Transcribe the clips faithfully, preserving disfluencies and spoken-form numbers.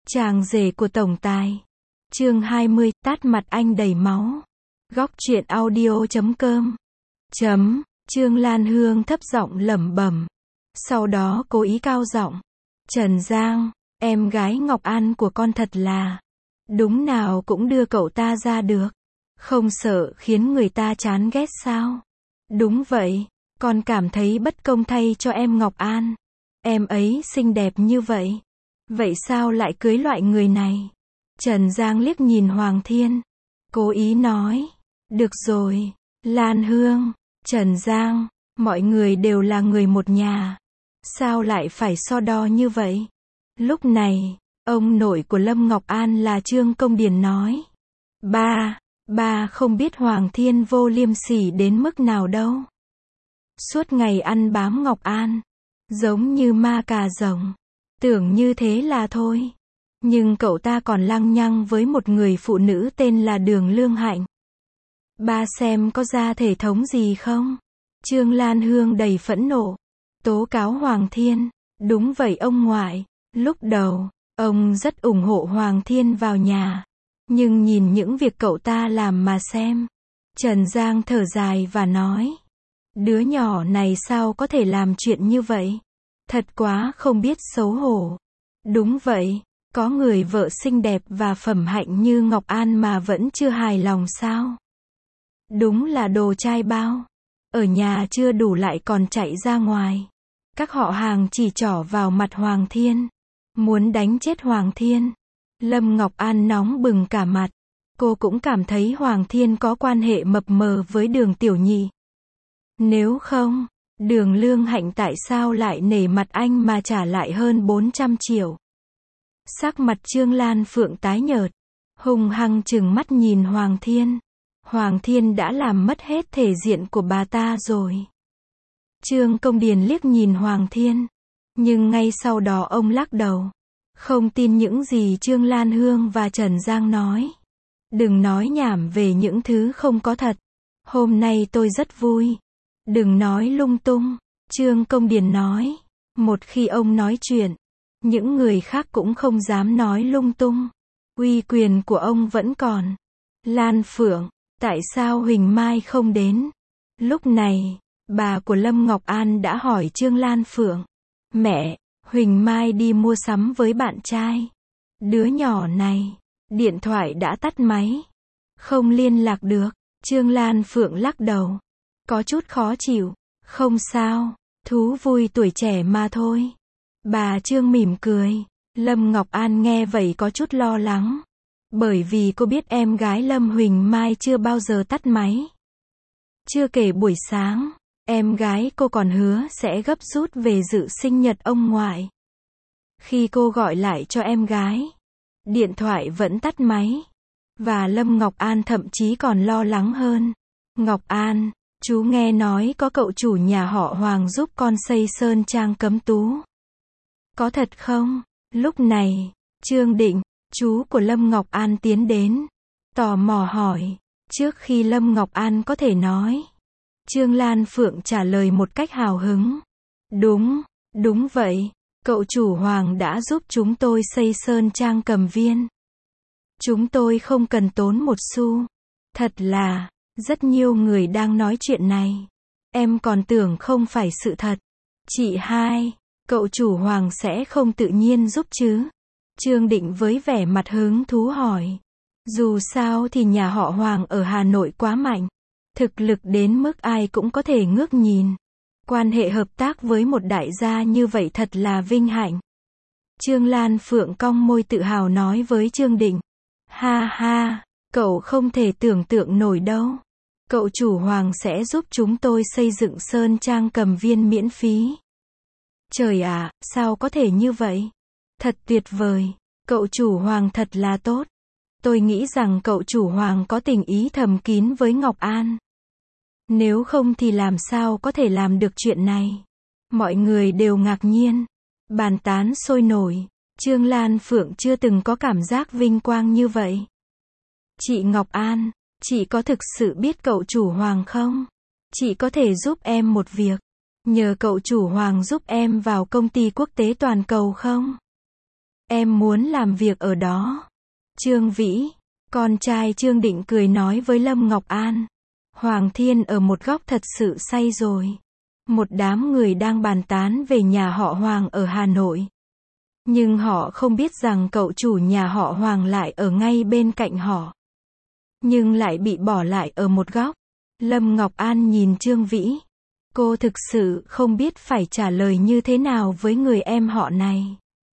Chàng rể của tổng tài. Chương hai mươi, tát mặt anh đầy máu. Góc truyện audio chấm com. Chấm, Trương Lan Hương thấp giọng lẩm bẩm. Sau đó cố ý cao giọng. Trần Giang, em gái Ngọc An của con thật là, đúng nào cũng đưa cậu ta ra được. Không sợ khiến người ta chán ghét sao? Đúng vậy, con cảm thấy bất công thay cho em Ngọc An. Em ấy xinh đẹp như vậy. Vậy sao lại cưới loại người này? Trần Giang liếc nhìn Hoàng Thiên. Cố ý nói. Được rồi, Lan Hương, Trần Giang, mọi người đều là người một nhà. Sao lại phải so đo như vậy? Lúc này, ông nội của Lâm Ngọc An là Trương Công Điền nói. Ba, ba không biết Hoàng Thiên vô liêm sỉ đến mức nào đâu. Suốt ngày ăn bám Ngọc An, giống như ma cà rồng. Tưởng như thế là thôi. Nhưng cậu ta còn lăng nhăng với một người phụ nữ tên là Đường Lương Hạnh. Ba xem có ra thể thống gì không? Trương Lan Hương đầy phẫn nộ. Tố cáo Hoàng Thiên. Đúng vậy ông ngoại. Lúc đầu, ông rất ủng hộ Hoàng Thiên vào nhà. Nhưng nhìn những việc cậu ta làm mà xem. Trần Giang thở dài và nói. Đứa nhỏ này sao có thể làm chuyện như vậy? Thật quá không biết xấu hổ. Đúng vậy, có người vợ xinh đẹp và phẩm hạnh như Ngọc An mà vẫn chưa hài lòng sao? Đúng là đồ trai bao. Ở nhà chưa đủ lại còn chạy ra ngoài. Các họ hàng chỉ trỏ vào mặt Hoàng Thiên. Muốn đánh chết Hoàng Thiên. Lâm Ngọc An nóng bừng cả mặt. Cô cũng cảm thấy Hoàng Thiên có quan hệ mập mờ với Đường Tiểu Nhị. Nếu không, Đường Lương Hạnh tại sao lại nể mặt anh mà trả lại hơn bốn trăm triệu? Sắc mặt Trương Lan Phượng tái nhợt, hung hăng trừng mắt nhìn Hoàng Thiên. Hoàng Thiên đã làm mất hết thể diện của bà ta rồi. Trương Công Điền liếc nhìn Hoàng Thiên, nhưng ngay sau đó ông lắc đầu. Không tin những gì Trương Lan Hương và Trần Giang nói. Đừng nói nhảm về những thứ không có thật. Hôm nay tôi rất vui. Đừng nói lung tung, Trương Công Điền nói. Một khi ông nói chuyện, những người khác cũng không dám nói lung tung. Uy quyền của ông vẫn còn. Lan Phượng, tại sao Huỳnh Mai không đến? Lúc này, bà của Lâm Ngọc An đã hỏi Trương Lan Phượng. Mẹ, Huỳnh Mai đi mua sắm với bạn trai. Đứa nhỏ này, điện thoại đã tắt máy. Không liên lạc được. Trương Lan Phượng lắc đầu. Có chút khó chịu. Không sao, thú vui tuổi trẻ mà thôi. Bà Trương mỉm cười. Lâm Ngọc An nghe vậy có chút lo lắng. Bởi vì cô biết em gái Lâm Huỳnh Mai chưa bao giờ tắt máy. Chưa kể buổi sáng, em gái cô còn hứa sẽ gấp rút về dự sinh nhật ông ngoại. Khi cô gọi lại cho em gái, điện thoại vẫn tắt máy. Và Lâm Ngọc An thậm chí còn lo lắng hơn. Ngọc An, chú nghe nói có cậu chủ nhà họ Hoàng giúp con xây sơn trang cấm tú. Có thật không? Lúc này, Trương Định, chú của Lâm Ngọc An tiến đến. Tò mò hỏi. Trước khi Lâm Ngọc An có thể nói, Trương Lan Phượng trả lời một cách hào hứng. Đúng, đúng vậy. Cậu chủ Hoàng đã giúp chúng tôi xây sơn trang Cầm Viên. Chúng tôi không cần tốn một xu. Thật là, rất nhiều người đang nói chuyện này. Em còn tưởng không phải sự thật. Chị hai, cậu chủ Hoàng sẽ không tự nhiên giúp chứ? Trương Định với vẻ mặt hứng thú hỏi. Dù sao thì nhà họ Hoàng ở Hà Nội quá mạnh. Thực lực đến mức ai cũng có thể ngước nhìn. Quan hệ hợp tác với một đại gia như vậy thật là vinh hạnh. Trương Lan Phượng cong môi tự hào nói với Trương Định. Ha ha, cậu không thể tưởng tượng nổi đâu. Cậu chủ Hoàng sẽ giúp chúng tôi xây dựng sơn trang Cầm Viên miễn phí. Trời ạ, sao có thể như vậy? Thật tuyệt vời, cậu chủ Hoàng thật là tốt. Tôi nghĩ rằng cậu chủ Hoàng có tình ý thầm kín với Ngọc An. Nếu không thì làm sao có thể làm được chuyện này? Mọi người đều ngạc nhiên, bàn tán sôi nổi. Trương Lan Phượng chưa từng có cảm giác vinh quang như vậy. Chị Ngọc An, chị có thực sự biết cậu chủ Hoàng không? Chị có thể giúp em một việc. Nhờ cậu chủ Hoàng giúp em vào công ty quốc tế toàn cầu không? Em muốn làm việc ở đó. Trương Vĩ, con trai Trương Định cười nói với Lâm Ngọc An. Hoàng Thiên ở một góc thật sự say rồi. Một đám người đang bàn tán về nhà họ Hoàng ở Hà Nội. Nhưng họ không biết rằng cậu chủ nhà họ Hoàng lại ở ngay bên cạnh họ. Nhưng lại bị bỏ lại ở một góc. Lâm Ngọc An nhìn Trương Vĩ. Cô thực sự không biết phải trả lời như thế nào với người em họ này.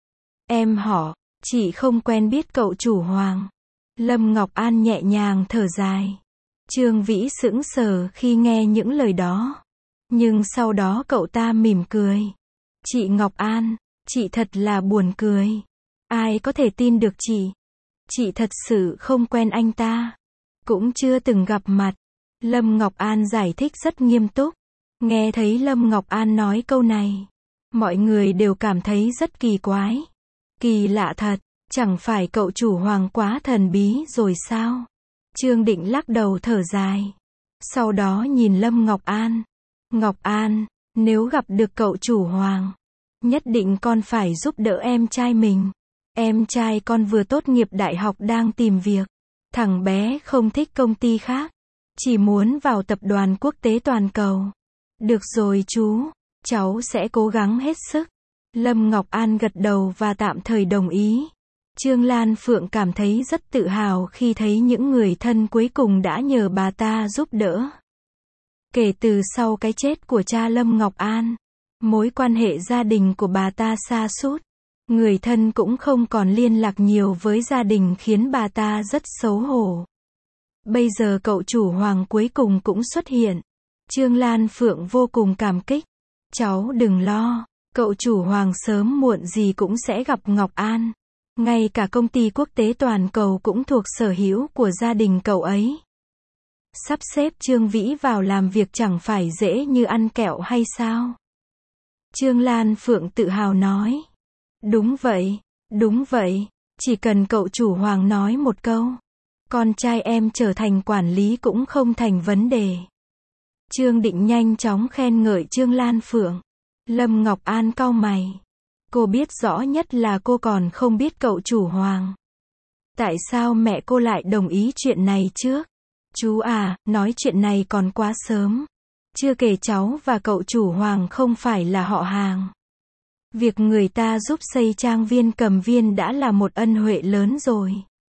Em họ, chị không quen biết cậu chủ Hoàng. Lâm Ngọc An nhẹ nhàng thở dài. Trương Vĩ sững sờ khi nghe những lời đó. Nhưng sau đó cậu ta mỉm cười. Chị Ngọc An, chị thật là buồn cười. Ai có thể tin được chị? Chị thật sự không quen anh ta. Cũng chưa từng gặp mặt. Lâm Ngọc An giải thích rất nghiêm túc. Nghe thấy Lâm Ngọc An nói câu này, mọi người đều cảm thấy rất kỳ quái. Kỳ lạ thật, chẳng phải cậu chủ Hoàng quá thần bí rồi sao? Trương Định lắc đầu thở dài. Sau đó nhìn Lâm Ngọc An. Ngọc An, nếu gặp được cậu chủ Hoàng, nhất định con phải giúp đỡ em trai mình. Em trai con vừa tốt nghiệp đại học đang tìm việc. Thằng bé không thích công ty khác, chỉ muốn vào tập đoàn quốc tế toàn cầu. Được rồi chú, cháu sẽ cố gắng hết sức. Lâm Ngọc An gật đầu và tạm thời đồng ý. Trương Lan Phượng cảm thấy rất tự hào khi thấy những người thân cuối cùng đã nhờ bà ta giúp đỡ. Kể từ sau cái chết của cha Lâm Ngọc An, mối quan hệ gia đình của bà ta sa sút. Người thân cũng không còn liên lạc nhiều với gia đình khiến bà ta rất xấu hổ. Bây giờ cậu chủ Hoàng cuối cùng cũng xuất hiện. Trương Lan Phượng vô cùng cảm kích. Cháu đừng lo, cậu chủ Hoàng sớm muộn gì cũng sẽ gặp Ngọc An. Ngay cả công ty quốc tế toàn cầu cũng thuộc sở hữu của gia đình cậu ấy. Sắp xếp Trương Vĩ vào làm việc chẳng phải dễ như ăn kẹo hay sao? Trương Lan Phượng tự hào nói. Đúng vậy, đúng vậy, chỉ cần cậu chủ Hoàng nói một câu, con trai em trở thành quản lý cũng không thành vấn đề. Trương Định nhanh chóng khen ngợi Trương Lan Phượng. Lâm Ngọc An cau mày. Cô biết rõ nhất là cô còn không biết cậu chủ Hoàng. Tại sao mẹ cô lại đồng ý chuyện này trước? Chú à, nói chuyện này còn quá sớm. Chưa kể cháu và cậu chủ Hoàng không phải là họ hàng. Việc người ta giúp xây trang viên Cầm Viên đã là một ân huệ lớn rồi.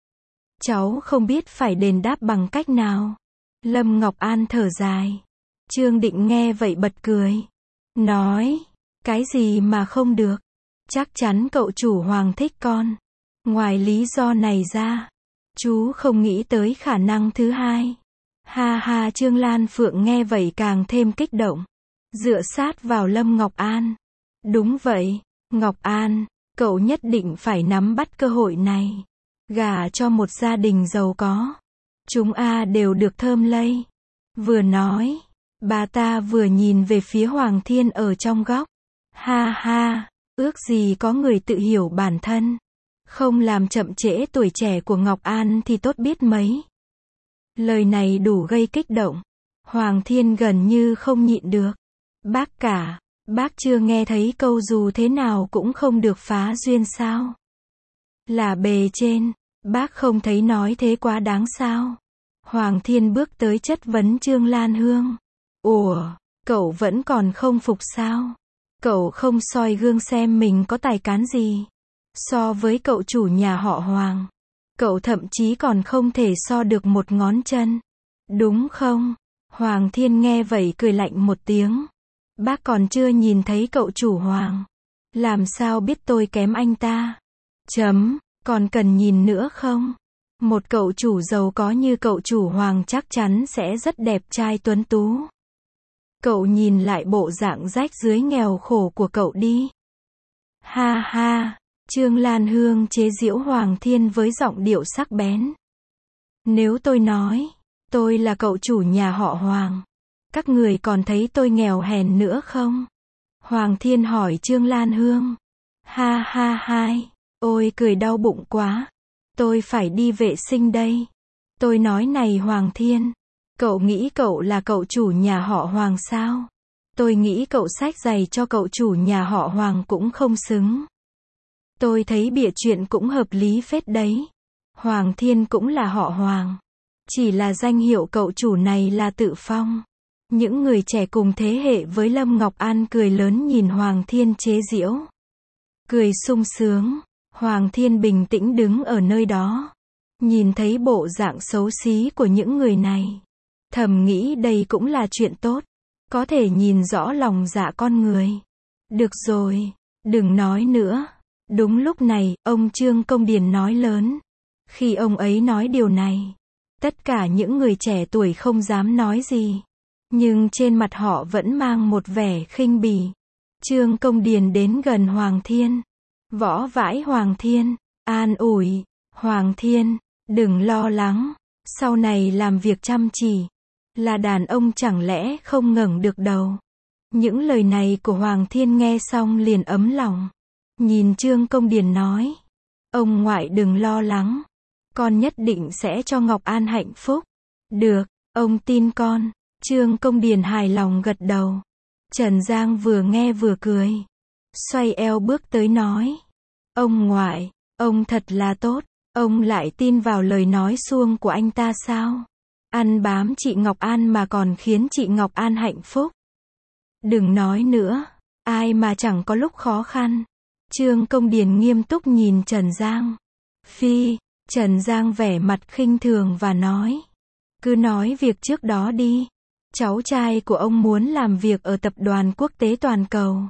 Cháu không biết phải đền đáp bằng cách nào. Lâm Ngọc An thở dài. Trương Định nghe vậy bật cười. Nói, cái gì mà không được? Chắc chắn cậu chủ Hoàng thích con. Ngoài lý do này ra, chú không nghĩ tới khả năng thứ hai. Ha ha, Trương Lan Phượng nghe vậy càng thêm kích động. Dựa sát vào Lâm Ngọc An. Đúng vậy, Ngọc An, cậu nhất định phải nắm bắt cơ hội này. Gả cho một gia đình giàu có. Chúng a đều được thơm lây. Vừa nói, bà ta vừa nhìn về phía Hoàng Thiên ở trong góc. Ha ha, ước gì có người tự hiểu bản thân. Không làm chậm trễ tuổi trẻ của Ngọc An thì tốt biết mấy. Lời này đủ gây kích động. Hoàng Thiên gần như không nhịn được. Bác cả, bác chưa nghe thấy câu dù thế nào cũng không được phá duyên sao? Là bề trên, bác không thấy nói thế quá đáng sao? Hoàng Thiên bước tới chất vấn Trương Lan Hương. Ủa, cậu vẫn còn không phục sao? Cậu không soi gương xem mình có tài cán gì? So với cậu chủ nhà họ Hoàng, cậu thậm chí còn không thể so được một ngón chân. Đúng không? Hoàng Thiên nghe vậy cười lạnh một tiếng. Bác còn chưa nhìn thấy cậu chủ Hoàng. Làm sao biết tôi kém anh ta? Chấm, còn cần nhìn nữa không? Một cậu chủ giàu có như cậu chủ Hoàng chắc chắn sẽ rất đẹp trai tuấn tú. Cậu nhìn lại bộ dạng rách rưới nghèo khổ của cậu đi. Ha ha, Trương Lan Hương chế giễu Hoàng Thiên với giọng điệu sắc bén. Nếu tôi nói, tôi là cậu chủ nhà họ Hoàng, các người còn thấy tôi nghèo hèn nữa không? Hoàng Thiên hỏi Trương Lan Hương. Ha ha hai, ôi cười đau bụng quá. Tôi phải đi vệ sinh đây. Tôi nói này Hoàng Thiên, cậu nghĩ cậu là cậu chủ nhà họ Hoàng sao? Tôi nghĩ cậu xách giày cho cậu chủ nhà họ Hoàng cũng không xứng. Tôi thấy bịa chuyện cũng hợp lý phết đấy. Hoàng Thiên cũng là họ Hoàng. Chỉ là danh hiệu cậu chủ này là tự phong. Những người trẻ cùng thế hệ với Lâm Ngọc An cười lớn nhìn Hoàng Thiên chế giễu. Cười sung sướng. Hoàng Thiên bình tĩnh đứng ở nơi đó. Nhìn thấy bộ dạng xấu xí của những người này. Thầm nghĩ đây cũng là chuyện tốt. Có thể nhìn rõ lòng dạ con người. Được rồi, đừng nói nữa. Đúng lúc này, ông Trương Công Điền nói lớn. Khi ông ấy nói điều này, tất cả những người trẻ tuổi không dám nói gì. Nhưng trên mặt họ vẫn mang một vẻ khinh bỉ. Trương Công Điền đến gần Hoàng Thiên. Võ vãi Hoàng Thiên. An ủi. Hoàng Thiên, đừng lo lắng. Sau này làm việc chăm chỉ. Là đàn ông chẳng lẽ không ngẩng được đầu. Những lời này của Hoàng Thiên nghe xong liền ấm lòng. Nhìn Trương Công Điền nói. Ông ngoại đừng lo lắng. Con nhất định sẽ cho Ngọc An hạnh phúc. Được, ông tin con. Trương Công Điền hài lòng gật đầu. Trần Giang vừa nghe vừa cười. Xoay eo bước tới nói. Ông ngoại, ông thật là tốt. Ông lại tin vào lời nói suông của anh ta sao? Ăn bám chị Ngọc An mà còn khiến chị Ngọc An hạnh phúc. Đừng nói nữa. Ai mà chẳng có lúc khó khăn. Trương Công Điền nghiêm túc nhìn Trần Giang. Phi, Trần Giang vẻ mặt khinh thường và nói. Cứ nói việc trước đó đi. Cháu trai của ông muốn làm việc ở tập đoàn quốc tế toàn cầu.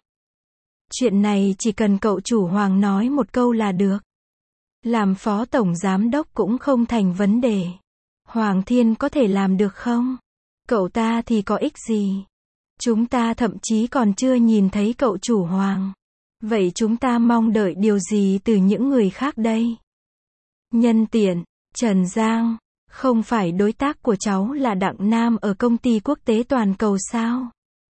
Chuyện này chỉ cần cậu chủ Hoàng nói một câu là được. Làm phó tổng giám đốc cũng không thành vấn đề. Hoàng Thiên có thể làm được không? Cậu ta thì có ích gì? Chúng ta thậm chí còn chưa nhìn thấy cậu chủ Hoàng. Vậy chúng ta mong đợi điều gì từ những người khác đây? Nhân tiện, Trần Giang, không phải đối tác của cháu là Đặng Nam ở công ty quốc tế toàn cầu sao?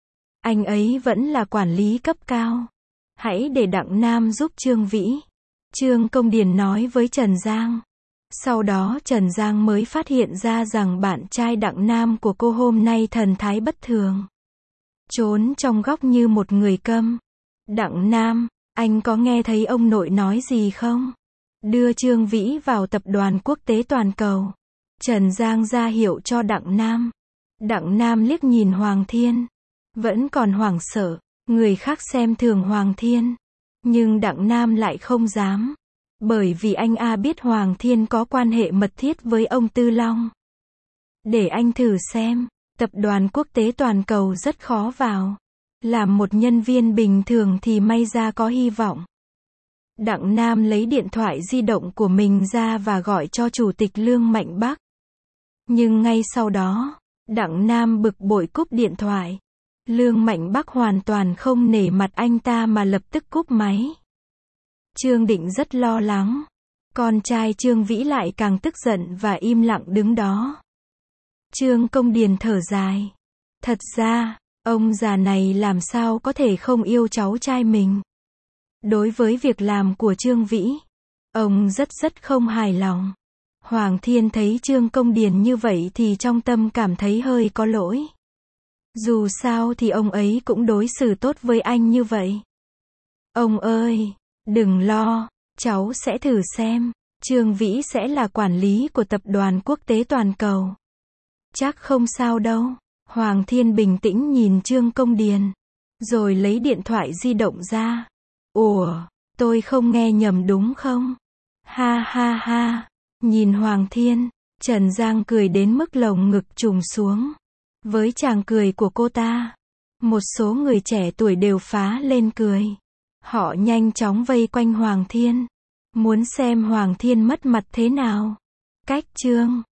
Anh ấy vẫn là quản lý cấp cao. Hãy để Đặng Nam giúp Trương Vĩ. Trương Công Điền nói với Trần Giang. Sau đó Trần Giang mới phát hiện ra rằng bạn trai Đặng Nam của cô hôm nay thần thái bất thường. Trốn trong góc như một người câm. Đặng Nam, anh có nghe thấy ông nội nói gì không? Đưa Trương Vĩ vào tập đoàn quốc tế toàn cầu. Trần Giang ra hiệu cho Đặng Nam. Đặng Nam liếc nhìn Hoàng Thiên. Vẫn còn hoảng sợ. Người khác xem thường Hoàng Thiên. Nhưng Đặng Nam lại không dám. Bởi vì anh A biết Hoàng Thiên có quan hệ mật thiết với ông Tư Long. Để anh thử xem. Tập đoàn quốc tế toàn cầu rất khó vào. Làm một nhân viên bình thường thì may ra có hy vọng. Đặng Nam lấy điện thoại di động của mình ra và gọi cho Chủ tịch Lương Mạnh Bắc. Nhưng ngay sau đó, Đặng Nam bực bội cúp điện thoại. Lương Mạnh Bắc hoàn toàn không nể mặt anh ta mà lập tức cúp máy. Trương Định rất lo lắng. Con trai Trương Vĩ lại càng tức giận và im lặng đứng đó. Trương Công Điền thở dài. Thật ra, ông già này làm sao có thể không yêu cháu trai mình. Đối với việc làm của Trương Vĩ, ông rất rất không hài lòng. Hoàng Thiên thấy Trương Công Điền như vậy thì trong tâm cảm thấy hơi có lỗi. Dù sao thì ông ấy cũng đối xử tốt với anh như vậy. Ông ơi, đừng lo, cháu sẽ thử xem. Trương Vĩ sẽ là quản lý của tập đoàn quốc tế toàn cầu. Chắc không sao đâu. Hoàng Thiên bình tĩnh nhìn Trương Công Điền. Rồi lấy điện thoại di động ra. Ủa, tôi không nghe nhầm đúng không? Ha ha ha. Nhìn Hoàng Thiên, Trần Giang cười đến mức lồng ngực trùng xuống. Với chàng cười của cô ta, một số người trẻ tuổi đều phá lên cười. Họ nhanh chóng vây quanh Hoàng Thiên. Muốn xem Hoàng Thiên mất mặt thế nào. Cách chương